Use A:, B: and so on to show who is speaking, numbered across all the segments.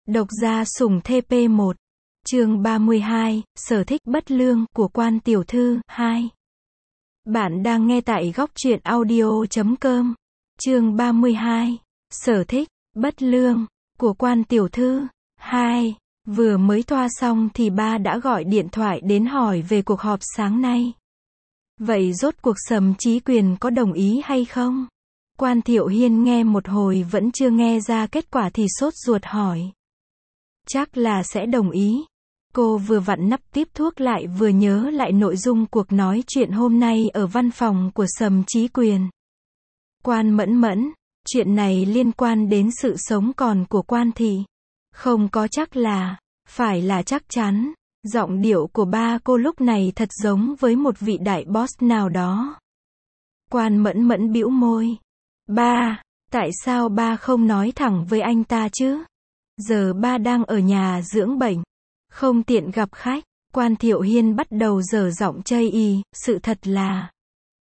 A: Độc gia sủng TP1. Chương 32, sở thích bất lương của quan tiểu thư 2. Bạn đang nghe tại góc truyện audio.com. Chương 32, sở thích bất lương của quan tiểu thư 2. Vừa mới thoa xong thì ba đã gọi điện thoại đến hỏi về cuộc họp sáng nay. Vậy rốt cuộc Sầm Chí Quyền có đồng ý hay không? Quan Thiệu Hiên nghe một hồi vẫn chưa nghe ra kết quả thì sốt ruột hỏi. Chắc là sẽ đồng ý. Cô vừa vặn nắp tiếp thuốc lại vừa nhớ lại nội dung cuộc nói chuyện hôm nay ở văn phòng của Sầm Chí Quyền. Quan Mẫn Mẫn, chuyện này liên quan đến sự sống còn của Quan thị. Không có chắc là, phải là chắc chắn. Giọng điệu của ba cô lúc này thật giống với một vị đại boss nào đó. Quan Mẫn Mẫn bĩu môi. Ba, tại sao ba không nói thẳng với anh ta chứ? Giờ ba đang ở nhà dưỡng bệnh, không tiện gặp khách. Quan Thiệu Hiên bắt đầu dở giọng chây ì, sự thật là,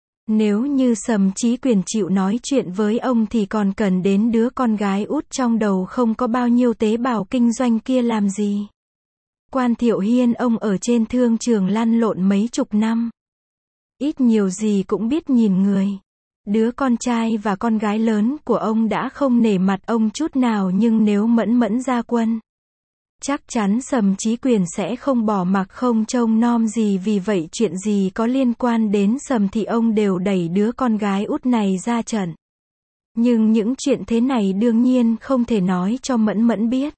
A: nếu như Sầm Chí Quyền chịu nói chuyện với ông thì còn cần đến đứa con gái út trong đầu không có bao nhiêu tế bào kinh doanh kia làm gì. Quan Thiệu Hiên ông ở trên thương trường lăn lộn mấy chục năm. Ít nhiều gì cũng biết nhìn người. Đứa con trai và con gái lớn của ông đã không nể mặt ông chút nào, nhưng nếu Mẫn Mẫn ra quân, chắc chắn Sầm Chí Quyền sẽ không bỏ mặc không trông nom gì. Vì vậy chuyện gì có liên quan đến Sầm thì ông đều đẩy đứa con gái út này ra trận. Nhưng những chuyện thế này đương nhiên không thể nói cho Mẫn Mẫn biết.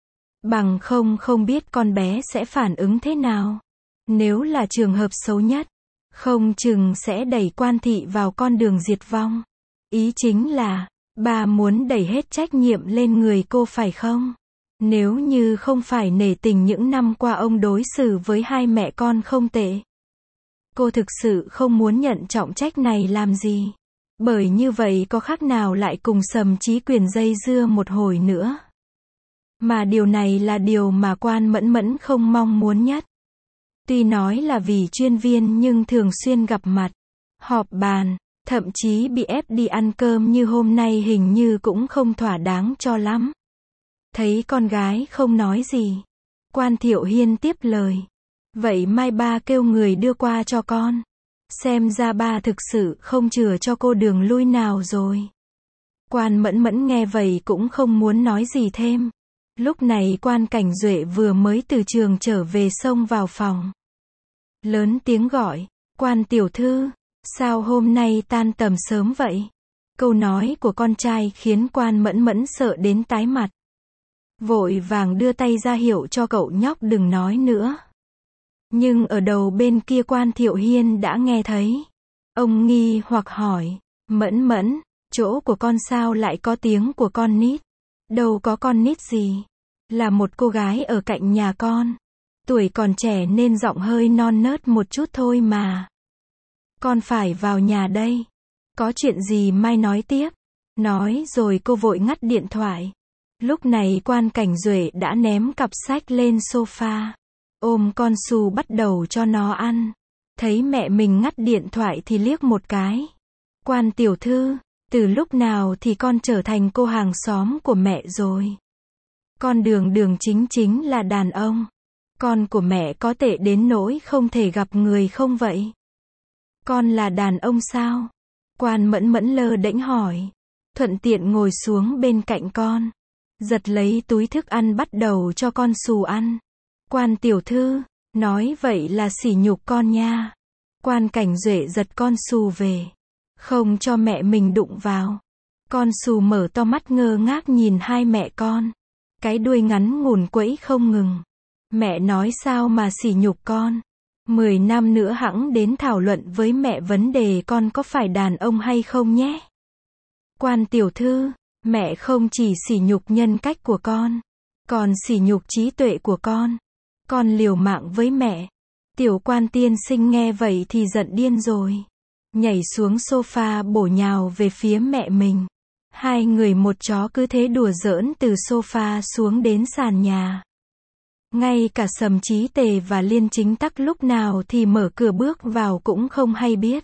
A: Bằng không biết con bé sẽ phản ứng thế nào. Nếu là trường hợp xấu nhất, không chừng sẽ đẩy Quan thị vào con đường diệt vong. Ý chính là, bà muốn đẩy hết trách nhiệm lên người cô phải không? Nếu như không phải nể tình những năm qua ông đối xử với hai mẹ con không tệ, cô thực sự không muốn nhận trọng trách này làm gì. Bởi như vậy có khác nào lại cùng Sầm Chí Quyền dây dưa một hồi nữa. Mà điều này là điều mà Quan Mẫn Mẫn không mong muốn nhất. Tuy nói là vì chuyên viên nhưng thường xuyên gặp mặt, họp bàn, thậm chí bị ép đi ăn cơm như hôm nay hình như cũng không thỏa đáng cho lắm. Thấy con gái không nói gì, Quan Thiệu Hiên tiếp lời. Vậy mai ba kêu người đưa qua cho con. Xem ra ba thực sự không chừa cho cô đường lui nào rồi. Quan Mẫn Mẫn nghe vậy cũng không muốn nói gì thêm. Lúc này Quan Cảnh Duệ vừa mới từ trường trở về xông vào phòng. Lớn tiếng gọi, Quan tiểu thư, sao hôm nay tan tầm sớm vậy? Câu nói của con trai khiến Quan Mẫn Mẫn sợ đến tái mặt. Vội vàng đưa tay ra hiệu cho cậu nhóc đừng nói nữa. Nhưng ở đầu bên kia Quan Thiệu Hiên đã nghe thấy. Ông nghi hoặc hỏi, Mẫn Mẫn, chỗ của con sao lại có tiếng của con nít? Đâu có con nít gì. Là một cô gái ở cạnh nhà con. Tuổi còn trẻ nên giọng hơi non nớt một chút thôi mà. Con phải vào nhà đây. Có chuyện gì mai nói tiếp. Nói rồi cô vội ngắt điện thoại. Lúc này Quan Cảnh Duệ đã ném cặp sách lên sofa. Ôm con Su bắt đầu cho nó ăn. Thấy mẹ mình ngắt điện thoại thì liếc một cái. Quan tiểu thư, từ lúc nào thì con trở thành cô hàng xóm của mẹ rồi? Con đường chính là đàn ông. Con của mẹ có tệ đến nỗi không thể gặp người không vậy? Con là đàn ông sao? Quan Mẫn Mẫn lơ đễnh hỏi. Thuận tiện ngồi xuống bên cạnh con. Giật lấy túi thức ăn bắt đầu cho con Sù ăn. Quan tiểu thư, nói vậy là sỉ nhục con nha. Quan Cảnh Duệ giật con Sù về. Không cho mẹ mình đụng vào. Con Sù mở to mắt ngơ ngác nhìn hai mẹ con. Cái đuôi ngắn ngủn quẫy không ngừng. Mẹ nói sao mà sỉ nhục con. 10 năm nữa hẵng đến thảo luận với mẹ vấn đề con có phải đàn ông hay không nhé. Quan tiểu thư, mẹ không chỉ sỉ nhục nhân cách của con, còn sỉ nhục trí tuệ của con. Con liều mạng với mẹ. Tiểu Quan tiên sinh nghe vậy thì giận điên rồi. Nhảy xuống sofa bổ nhào về phía mẹ mình. Hai người một chó cứ thế đùa giỡn từ sofa xuống đến sàn nhà. Ngay cả Sầm Chí Tề và Liên Chính Tắc lúc nào thì mở cửa bước vào cũng không hay biết.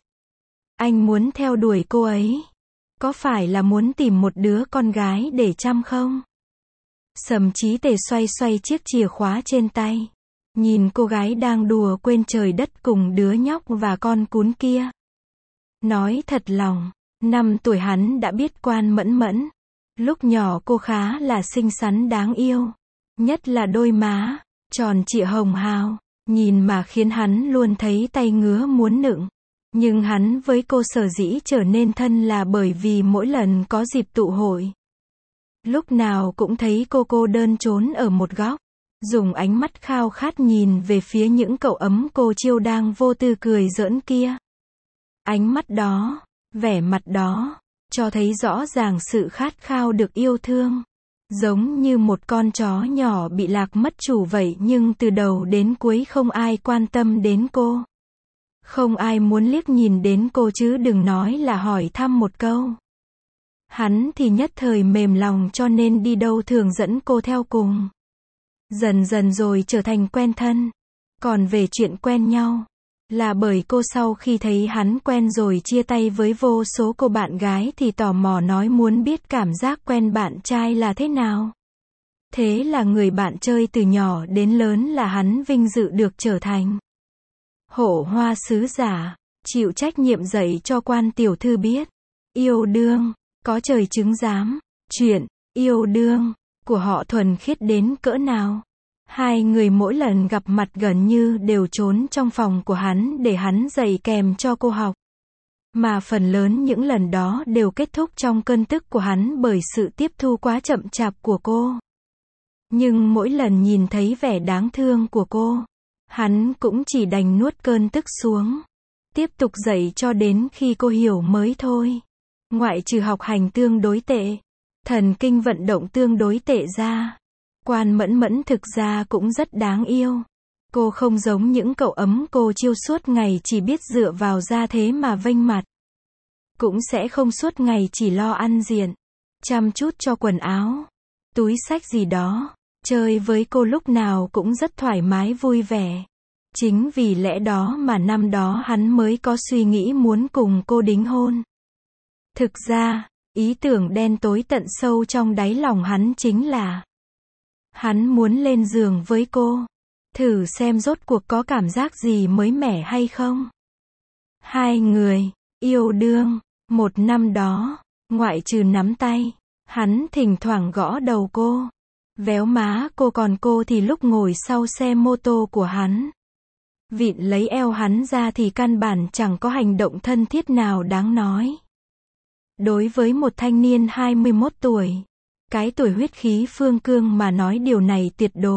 A: Anh muốn theo đuổi cô ấy. Có phải là muốn tìm một đứa con gái để chăm không? Sầm Chí Tề xoay xoay chiếc chìa khóa trên tay. Nhìn cô gái đang đùa quên trời đất cùng đứa nhóc và con cún kia. Nói thật lòng, 5 tuổi hắn đã biết Quan Mẫn Mẫn. Lúc nhỏ cô khá là xinh xắn đáng yêu. Nhất là đôi má, tròn trịa hồng hào. Nhìn mà khiến hắn luôn thấy tay ngứa muốn nựng. Nhưng hắn với cô sở dĩ trở nên thân là bởi vì mỗi lần có dịp tụ hội. Lúc nào cũng thấy cô đơn trốn ở một góc. Dùng ánh mắt khao khát nhìn về phía những cậu ấm cô chiêu đang vô tư cười giỡn kia. Ánh mắt đó, vẻ mặt đó, cho thấy rõ ràng sự khát khao được yêu thương. Giống như một con chó nhỏ bị lạc mất chủ vậy nhưng từ đầu đến cuối không ai quan tâm đến cô. Không ai muốn liếc nhìn đến cô chứ đừng nói là hỏi thăm một câu. Hắn thì nhất thời mềm lòng cho nên đi đâu thường dẫn cô theo cùng. Dần dần rồi trở thành quen thân. Còn về chuyện quen nhau, là bởi cô sau khi thấy hắn quen rồi chia tay với vô số cô bạn gái thì tò mò nói muốn biết cảm giác quen bạn trai là thế nào. Thế là người bạn chơi từ nhỏ đến lớn là hắn vinh dự được trở thành Hổ Hoa sứ giả, chịu trách nhiệm dạy cho Quan tiểu thư biết. Yêu đương, có trời chứng giám, chuyện yêu đương của họ thuần khiết đến cỡ nào. Hai người mỗi lần gặp mặt gần như đều trốn trong phòng của hắn để hắn dạy kèm cho cô học. Mà phần lớn những lần đó đều kết thúc trong cơn tức của hắn bởi sự tiếp thu quá chậm chạp của cô. Nhưng mỗi lần nhìn thấy vẻ đáng thương của cô, hắn cũng chỉ đành nuốt cơn tức xuống. Tiếp tục dạy cho đến khi cô hiểu mới thôi. Ngoại trừ học hành tương đối tệ, thần kinh vận động tương đối tệ ra, Quan Mẫn Mẫn thực ra cũng rất đáng yêu. Cô không giống những cậu ấm cô chiêu suốt ngày chỉ biết dựa vào gia thế mà vênh mặt. Cũng sẽ không suốt ngày chỉ lo ăn diện, chăm chút cho quần áo, túi xách gì đó. Chơi với cô lúc nào cũng rất thoải mái vui vẻ. Chính vì lẽ đó mà năm đó hắn mới có suy nghĩ muốn cùng cô đính hôn. Thực ra, ý tưởng đen tối tận sâu trong đáy lòng hắn chính là hắn muốn lên giường với cô, thử xem rốt cuộc có cảm giác gì mới mẻ hay không. Hai người yêu đương một năm đó, ngoại trừ nắm tay, hắn thỉnh thoảng gõ đầu cô, véo má cô, còn cô thì lúc ngồi sau xe mô tô của hắn, vịn lấy eo hắn ra thì căn bản chẳng có hành động thân thiết nào đáng nói. Đối với một thanh niên 21 tuổi, cái tuổi huyết khí phương cương mà nói điều này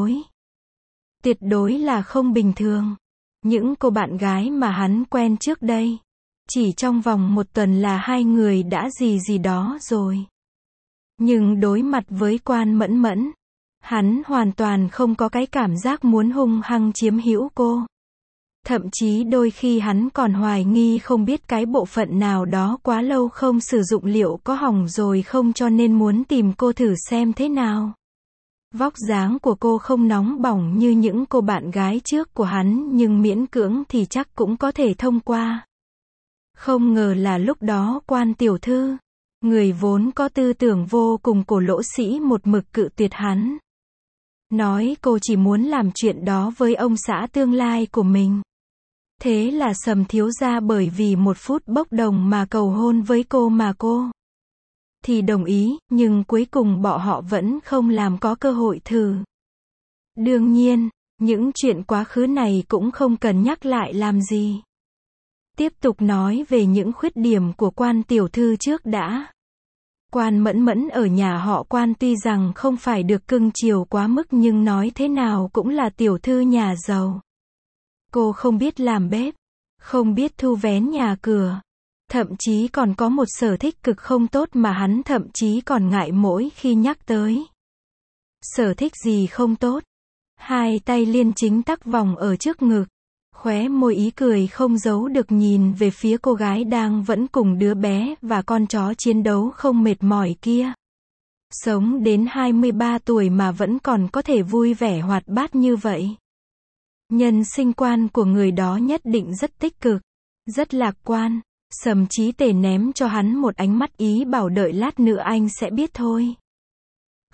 A: tuyệt đối là không bình thường. Những cô bạn gái mà hắn quen trước đây, chỉ trong vòng một tuần là hai người đã gì đó rồi. Nhưng đối mặt với Quan Mẫn Mẫn, hắn hoàn toàn không có cái cảm giác muốn hung hăng chiếm hữu cô. Thậm chí đôi khi hắn còn hoài nghi không biết cái bộ phận nào đó quá lâu không sử dụng liệu có hỏng rồi không cho nên muốn tìm cô thử xem thế nào. Vóc dáng của cô không nóng bỏng như những cô bạn gái trước của hắn nhưng miễn cưỡng thì chắc cũng có thể thông qua. Không ngờ là lúc đó Quan tiểu thư, người vốn có tư tưởng vô cùng cổ lỗ sĩ một mực cự tuyệt hắn. Nói cô chỉ muốn làm chuyện đó với ông xã tương lai của mình. Thế là Sầm thiếu gia bởi vì một phút bốc đồng mà cầu hôn với cô mà cô thì đồng ý, nhưng cuối cùng bọn họ vẫn không làm có cơ hội thử. Đương nhiên, những chuyện quá khứ này cũng không cần nhắc lại làm gì. Tiếp tục nói về những khuyết điểm của Quan tiểu thư trước đã. Quan Mẫn Mẫn ở nhà họ Quan tuy rằng không phải được cưng chiều quá mức nhưng nói thế nào cũng là tiểu thư nhà giàu. Cô không biết làm bếp, không biết thu vén nhà cửa, thậm chí còn có một sở thích cực không tốt mà hắn thậm chí còn ngại mỗi khi nhắc tới. Sở thích gì không tốt? Hai tay liên chính tắc vòng ở trước ngực, khóe môi ý cười không giấu được nhìn về phía cô gái đang vẫn cùng đứa bé và con chó chiến đấu không mệt mỏi kia. Sống đến 23 tuổi mà vẫn còn có thể vui vẻ hoạt bát như vậy. Nhân sinh quan của người đó nhất định rất tích cực, rất lạc quan. Sầm Chí Tề ném cho hắn một ánh mắt ý bảo đợi lát nữa anh sẽ biết thôi.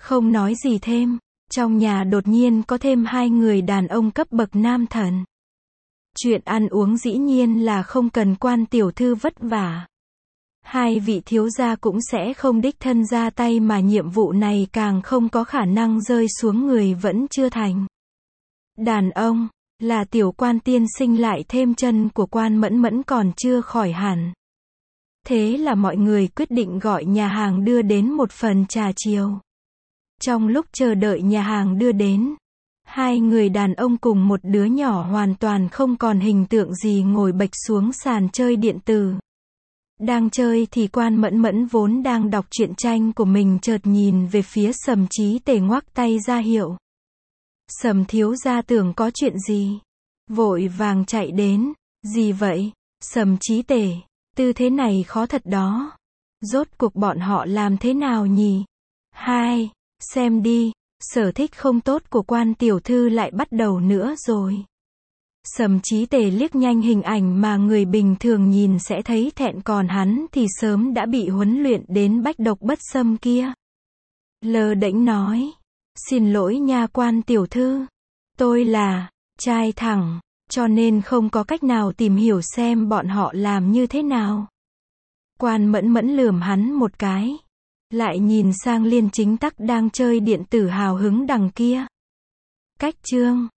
A: Không nói gì thêm, trong nhà đột nhiên có thêm 2 người đàn ông cấp bậc nam thần. Chuyện ăn uống dĩ nhiên là không cần quan tiểu thư vất vả. 2 vị thiếu gia cũng sẽ không đích thân ra tay mà nhiệm vụ này càng không có khả năng rơi xuống người vẫn chưa thành. Đàn ông, là tiểu quan tiên sinh lại thêm chân của quan Mẫn Mẫn còn chưa khỏi hẳn. Thế là mọi người quyết định gọi nhà hàng đưa đến một phần trà chiều. Trong lúc chờ đợi nhà hàng đưa đến, 2 người đàn ông cùng một đứa nhỏ hoàn toàn không còn hình tượng gì ngồi bệch xuống sàn chơi điện tử. Đang chơi thì quan Mẫn Mẫn vốn đang đọc truyện tranh của mình chợt nhìn về phía Sầm Chí Tề ngoắc tay ra hiệu. Sầm thiếu gia tưởng có chuyện gì, vội vàng chạy đến. Gì vậy? Sầm Chí Tề, tư thế này khó thật đó. Rốt cuộc bọn họ làm thế nào nhỉ? Hai, xem đi, sở thích không tốt của quan tiểu thư lại bắt đầu nữa rồi. Sầm Chí Tề liếc nhanh hình ảnh mà người bình thường nhìn sẽ thấy thẹn, còn hắn thì sớm đã bị huấn luyện đến bách độc bất xâm kia. Lơ đễnh nói, xin lỗi nha quan tiểu thư, tôi là trai thẳng, cho nên không có cách nào tìm hiểu xem bọn họ làm như thế nào. Quan Mẫn Mẫn lườm hắn một cái, lại nhìn sang Liên Chính Tắc đang chơi điện tử hào hứng đằng kia. Cách chương